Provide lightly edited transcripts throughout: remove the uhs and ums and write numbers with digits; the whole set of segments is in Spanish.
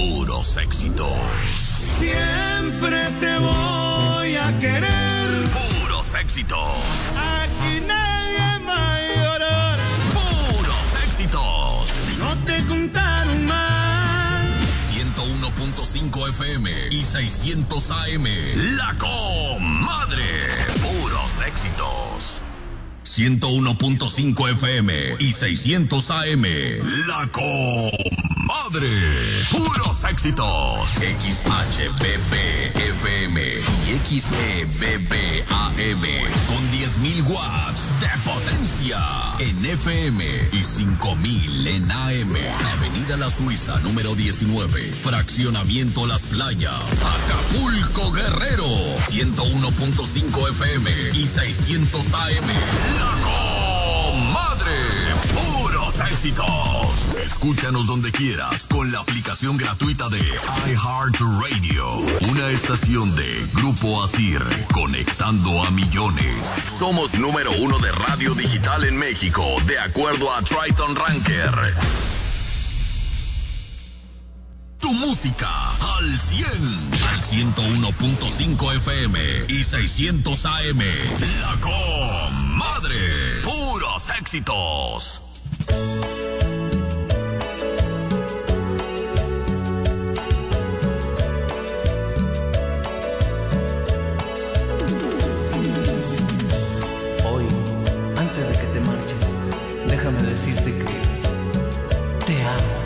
puros éxitos. Siempre te voy a querer. Puros éxitos. Aquí nadie va a llorar. Puros éxitos. No te contaron mal. 101.5 FM y 600 AM. La Comadre. Puros éxitos. 101.5 FM y 600 AM. La Comadre. Puros éxitos. XHBB FM y XEBB AM. Con 10.000 watts de potencia en FM y 5.000 en AM. Avenida La Suiza, número 19. Fraccionamiento Las Playas. Acapulco, Guerrero. 101.5 FM y 600 AM. La Comadre. Puros éxitos. Escúchanos donde quieras con la aplicación gratuita de iHeartRadio. Una estación de Grupo Asir, conectando a millones. Somos número 1 de radio digital en México, de acuerdo a Triton Ranker. Tu música al 100, al 101.5 FM y 600 AM. La Comadre. Puros éxitos. Hoy, antes de que te marches, déjame decirte que te amo.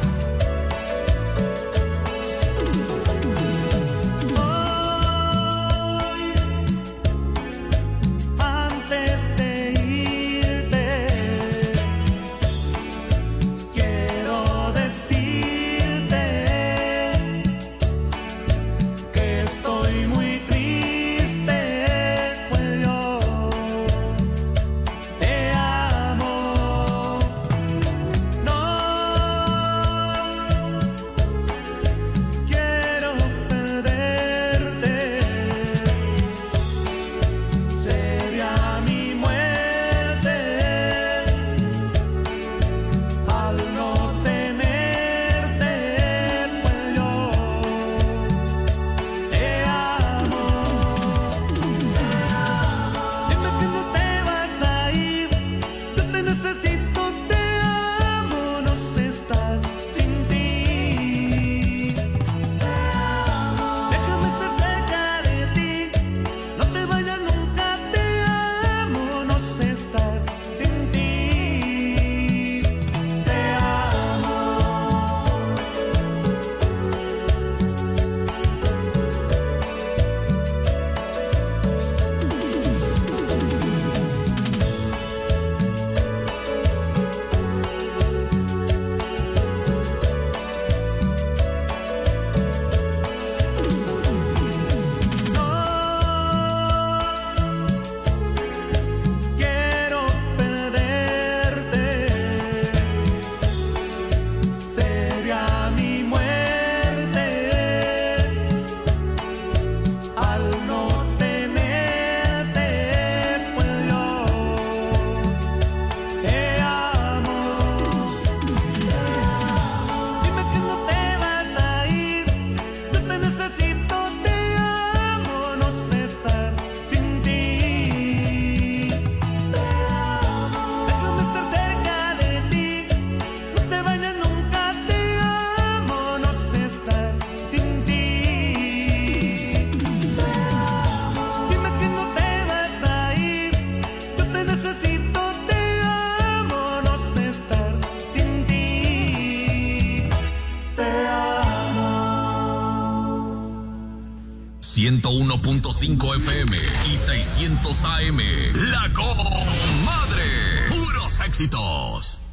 FM y 600 AM. La Comadre. Puros éxitos.